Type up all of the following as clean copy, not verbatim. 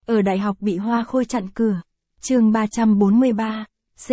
Ở đại học bị hoa khôi chặn cửa. Chương 343,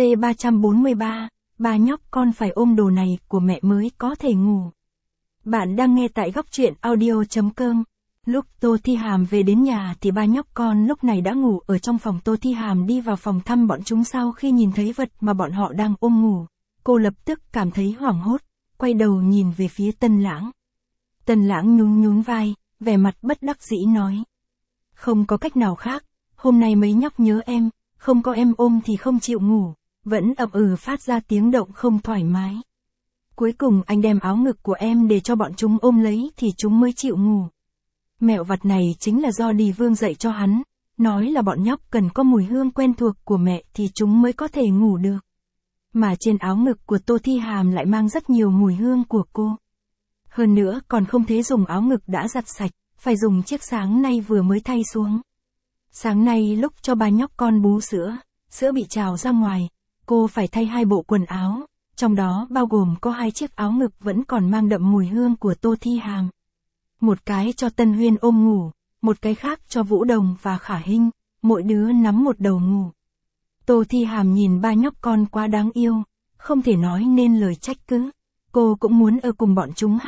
C343, ba nhóc con phải ôm đồ này của mẹ mới có thể ngủ. Bạn đang nghe tại góc truyện audio.com. Lúc Tô Thi Hàm về đến nhà thì ba nhóc con lúc này đã ngủ ở trong phòng. Tô Thi Hàm đi vào phòng thăm bọn chúng sau khi nhìn thấy vật mà bọn họ đang ôm ngủ. Cô lập tức cảm thấy hoảng hốt, quay đầu nhìn về phía Tân Lãng. Tân Lãng nhún nhún vai, vẻ mặt bất đắc dĩ nói. Không có cách nào khác, hôm nay mấy nhóc nhớ em, không có em ôm thì không chịu ngủ, vẫn ậm phát ra tiếng động không thoải mái. Cuối cùng anh đem áo ngực của em để cho bọn chúng ôm lấy thì chúng mới chịu ngủ. Mẹo vặt này chính là do Đì Vương dạy cho hắn, nói là bọn nhóc cần có mùi hương quen thuộc của mẹ thì chúng mới có thể ngủ được. Mà trên áo ngực của Tô Thi Hàm lại mang rất nhiều mùi hương của cô. Hơn nữa còn không thể dùng áo ngực đã giặt sạch, phải dùng chiếc sáng nay vừa mới thay xuống. Sáng nay lúc cho ba nhóc con bú sữa, sữa bị trào ra ngoài, cô phải thay 2 bộ quần áo, trong đó bao gồm có 2 chiếc áo ngực vẫn còn mang đậm mùi hương của Tô Thi Hàm. Một cái cho Tân Huyên ôm ngủ, một cái khác cho Vũ Đồng và Khả Hinh, mỗi đứa nắm một đầu ngủ. Tô Thi Hàm nhìn ba nhóc con quá đáng yêu, không thể nói nên lời trách cứ. Cô cũng muốn ở cùng bọn chúng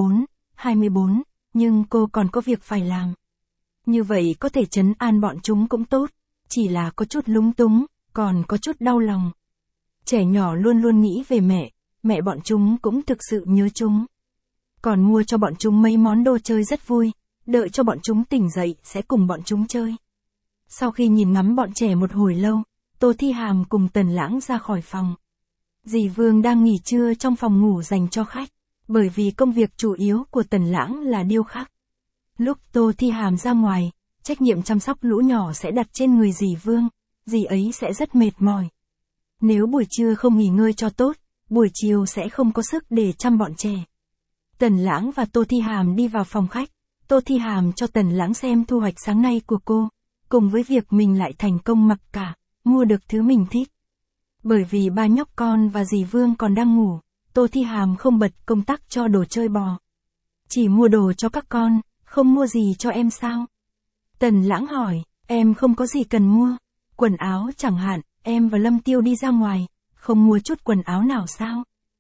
24, nhưng cô còn có việc phải làm. Như vậy có thể trấn an bọn chúng cũng tốt, chỉ là có chút lúng túng, còn có chút đau lòng. Trẻ nhỏ luôn luôn nghĩ về mẹ bọn chúng cũng thực sự nhớ chúng. Còn mua cho bọn chúng mấy món đồ chơi rất vui, đợi cho bọn chúng tỉnh dậy sẽ cùng bọn chúng chơi. Sau khi nhìn ngắm bọn trẻ một hồi lâu, Tô Thi Hàm cùng Tần Lãng ra khỏi phòng. Dì Vương đang nghỉ trưa trong phòng ngủ dành cho khách, bởi vì công việc chủ yếu của Tần Lãng là điêu khắc. Lúc Tô Thi Hàm ra ngoài, trách nhiệm chăm sóc lũ nhỏ sẽ đặt trên người dì Vương, dì ấy sẽ rất mệt mỏi. Nếu buổi trưa không nghỉ ngơi cho tốt, buổi chiều sẽ không có sức để chăm bọn trẻ. Tần Lãng và Tô Thi Hàm đi vào phòng khách, Tô Thi Hàm cho Tần Lãng xem thu hoạch sáng nay của cô, cùng với việc mình lại thành công mặc cả, mua được thứ mình thích. Bởi vì ba nhóc con và dì Vương còn đang ngủ, Tô Thi Hàm không bật công tắc cho đồ chơi bò. Chỉ mua đồ cho các con, không mua gì cho em sao? Tần Lãng hỏi, em không có gì cần mua. Quần áo chẳng hạn, em và Lâm Tiêu đi ra ngoài, không mua chút quần áo nào sao?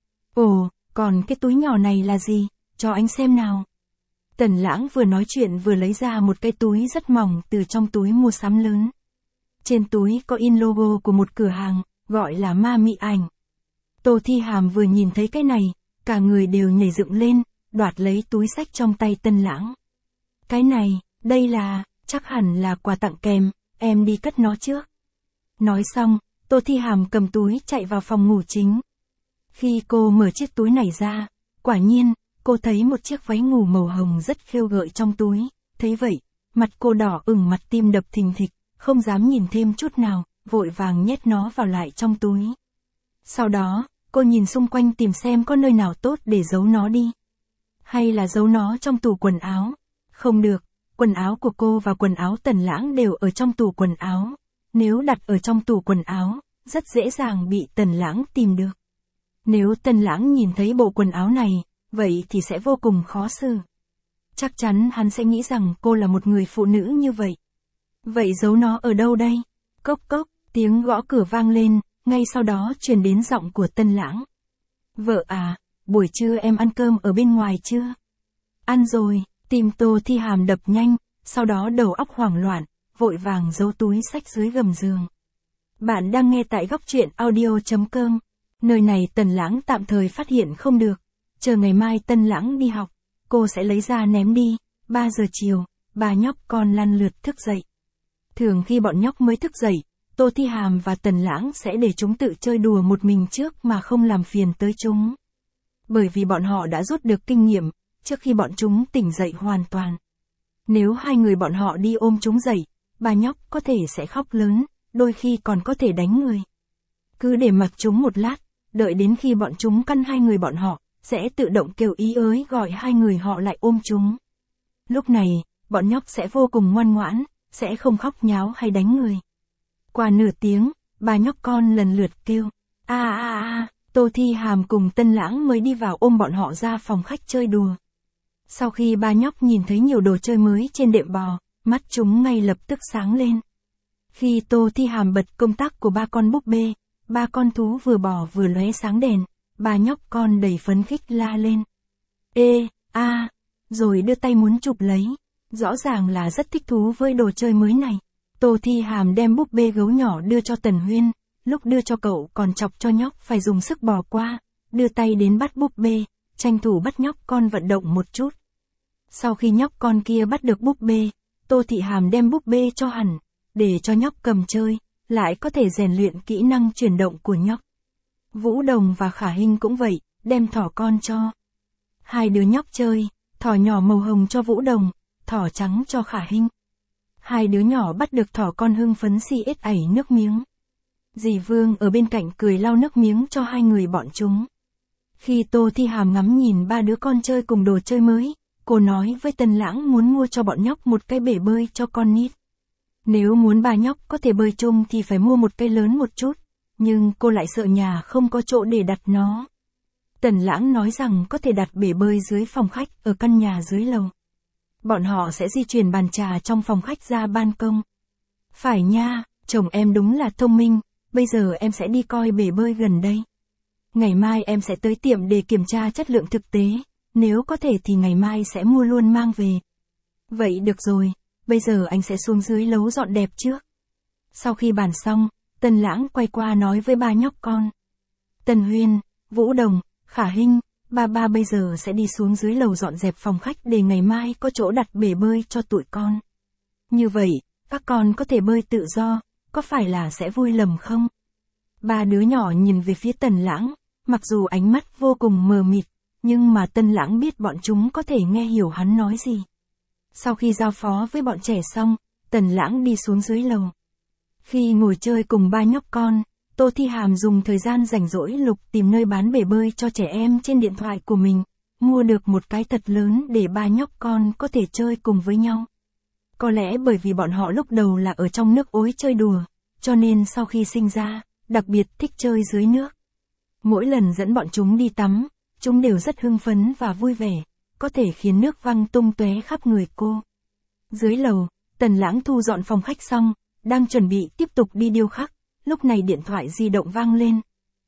Ồ, còn cái túi nhỏ này là gì? Cho anh xem nào. Tần Lãng vừa nói chuyện vừa lấy ra một cái túi rất mỏng từ trong túi mua sắm lớn. Trên túi có in logo của một cửa hàng, gọi là Ma Mị Ảnh. Tô Thi Hàm vừa nhìn thấy cái này, cả người đều nhảy dựng lên, đoạt lấy túi xách trong tay Tân Lãng. Cái này, đây là, chắc hẳn là quà tặng kèm, em đi cất nó trước. Nói xong, Tô Thi Hàm cầm túi chạy vào phòng ngủ chính. Khi cô mở chiếc túi này ra, quả nhiên, cô thấy một chiếc váy ngủ màu hồng rất khêu gợi trong túi. Thấy vậy, mặt cô đỏ ửng, mặt tim đập thình thịch, không dám nhìn thêm chút nào, vội vàng nhét nó vào lại trong túi. Sau đó, cô nhìn xung quanh tìm xem có nơi nào tốt để giấu nó đi. Hay là giấu nó trong tủ quần áo. Không được, quần áo của cô và quần áo Tần Lãng đều ở trong tủ quần áo. Nếu đặt ở trong tủ quần áo, rất dễ dàng bị Tần Lãng tìm được. Nếu Tần Lãng nhìn thấy bộ quần áo này, vậy thì sẽ vô cùng khó xử. Chắc chắn hắn sẽ nghĩ rằng cô là một người phụ nữ như vậy. Vậy giấu nó ở đâu đây? Cốc cốc, tiếng gõ cửa vang lên, ngay sau đó truyền đến giọng của Tân Lãng. Vợ à, buổi trưa em ăn cơm ở bên ngoài chưa? Ăn rồi, tim Tô Thi Hàm đập nhanh, sau đó đầu óc hoảng loạn, vội vàng giấu túi xách dưới gầm giường. Bạn đang nghe tại góc truyện audio.com. Nơi này Tần Lãng tạm thời phát hiện không được, chờ ngày mai Tân Lãng đi học, cô sẽ lấy ra ném đi. 3 giờ chiều, ba nhóc con lăn lượt thức dậy. Thường khi bọn nhóc mới thức dậy, Tô Thi Hàm và Tần Lãng sẽ để chúng tự chơi đùa một mình trước mà không làm phiền tới chúng. Bởi vì bọn họ đã rút được kinh nghiệm, trước khi bọn chúng tỉnh dậy hoàn toàn. Nếu 2 người bọn họ đi ôm chúng dậy, ba nhóc có thể sẽ khóc lớn, đôi khi còn có thể đánh người. Cứ để mặc chúng một lát, đợi đến khi bọn chúng căn 2 người bọn họ, sẽ tự động kêu ý ới gọi 2 người họ lại ôm chúng. Lúc này, bọn nhóc sẽ vô cùng ngoan ngoãn, sẽ không khóc nháo hay đánh người. Qua nửa tiếng, ba nhóc con lần lượt kêu, Tô Thi Hàm cùng Tân Lãng mới đi vào ôm bọn họ ra phòng khách chơi đùa. Sau khi ba nhóc nhìn thấy nhiều đồ chơi mới trên đệm bò, mắt chúng ngay lập tức sáng lên. Khi Tô Thi Hàm bật công tắc của ba con búp bê, ba con thú vừa bỏ vừa lóe sáng đèn, ba nhóc con đầy phấn khích la lên. Ê, a, rồi đưa tay muốn chụp lấy. Rõ ràng là rất thích thú với đồ chơi mới này. Tô Thi Hàm đem búp bê gấu nhỏ đưa cho Tần Huyên, lúc đưa cho cậu còn chọc cho nhóc phải dùng sức bò qua, đưa tay đến bắt búp bê, tranh thủ bắt nhóc con vận động một chút. Sau khi nhóc con kia bắt được búp bê, Tô Thị Hàm đem búp bê cho hẳn, để cho nhóc cầm chơi, lại có thể rèn luyện kỹ năng chuyển động của nhóc. Vũ Đồng và Khả Hinh cũng vậy, đem thỏ con cho hai đứa nhóc chơi, thỏ nhỏ màu hồng cho Vũ Đồng, thỏ trắng cho Khả Hinh. Hai đứa nhỏ bắt được thỏ con hưng phấn xì ếch ảy nước miếng. Dì Vương ở bên cạnh cười lau nước miếng cho hai người bọn chúng. Khi Tô Thi Hàm ngắm nhìn ba đứa con chơi cùng đồ chơi mới, cô nói với Tần Lãng muốn mua cho bọn nhóc một cái bể bơi cho con nít. Nếu muốn ba nhóc có thể bơi chung thì phải mua một cái lớn một chút, nhưng cô lại sợ nhà không có chỗ để đặt nó. Tần Lãng nói rằng có thể đặt bể bơi dưới phòng khách ở căn nhà dưới lầu. Bọn họ sẽ di chuyển bàn trà trong phòng khách ra ban công. Phải nha, chồng em đúng là thông minh, bây giờ em sẽ đi coi bể bơi gần đây. Ngày mai em sẽ tới tiệm để kiểm tra chất lượng thực tế, nếu có thể thì ngày mai sẽ mua luôn mang về. Vậy được rồi, bây giờ anh sẽ xuống dưới lấu dọn đẹp trước. Sau khi bàn xong, Tần Lãng quay qua nói với ba nhóc con. Tần Huyên, Vũ Đồng, Khả Hinh, ba bây giờ sẽ đi xuống dưới lầu dọn dẹp phòng khách để ngày mai có chỗ đặt bể bơi cho tụi con. Như vậy, các con có thể bơi tự do, có phải là sẽ vui lầm không? Ba đứa nhỏ nhìn về phía Tần Lãng, mặc dù ánh mắt vô cùng mờ mịt, nhưng mà Tần Lãng biết bọn chúng có thể nghe hiểu hắn nói gì. Sau khi giao phó với bọn trẻ xong, Tần Lãng đi xuống dưới lầu. Khi ngồi chơi cùng ba nhóc con, Tô Thi Hàm dùng thời gian rảnh rỗi lục tìm nơi bán bể bơi cho trẻ em trên điện thoại của mình, mua được một cái thật lớn để ba nhóc con có thể chơi cùng với nhau. Có lẽ bởi vì bọn họ lúc đầu là ở trong nước ối chơi đùa, cho nên sau khi sinh ra, đặc biệt thích chơi dưới nước. Mỗi lần dẫn bọn chúng đi tắm, chúng đều rất hưng phấn và vui vẻ, có thể khiến nước văng tung tóe khắp người cô. Dưới lầu, Tần Lãng thu dọn phòng khách xong, đang chuẩn bị tiếp tục đi điêu khắc, lúc này điện thoại di động vang lên.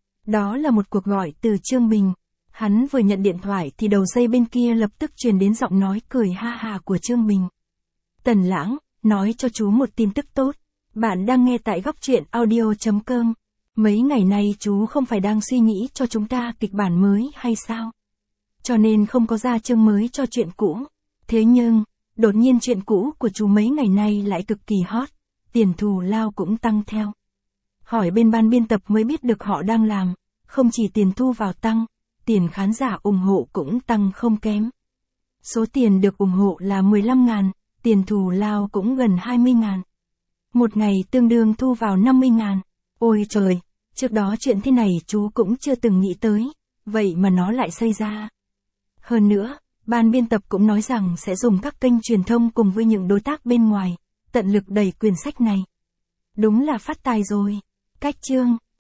Đó là một cuộc gọi từ Trương Bình. Hắn vừa nhận điện thoại thì đầu dây bên kia lập tức truyền đến giọng nói cười ha hà của Trương Bình. Tần Lãng, nói cho chú một tin tức tốt. Bạn đang nghe tại Góc Truyện Audio.com. Mấy ngày nay chú không phải đang suy nghĩ cho chúng ta kịch bản mới hay sao? Cho nên không có ra chương mới cho chuyện cũ. Thế nhưng, đột nhiên chuyện cũ của chú mấy ngày nay lại cực kỳ hot. Tiền thù lao cũng tăng theo. Hỏi bên ban biên tập mới biết được họ đang làm. Không chỉ tiền thu vào tăng, tiền khán giả ủng hộ cũng tăng không kém. Số tiền được ủng hộ là 15.000, tiền thù lao cũng gần 20.000. Một ngày tương đương thu vào 50.000. Ôi trời, trước đó chuyện thế này chú cũng chưa từng nghĩ tới, vậy mà nó lại xảy ra. Hơn nữa, ban biên tập cũng nói rằng sẽ dùng các kênh truyền thông cùng với những đối tác bên ngoài, tận lực đẩy quyển sách này. Đúng là phát tài rồi. Cách chương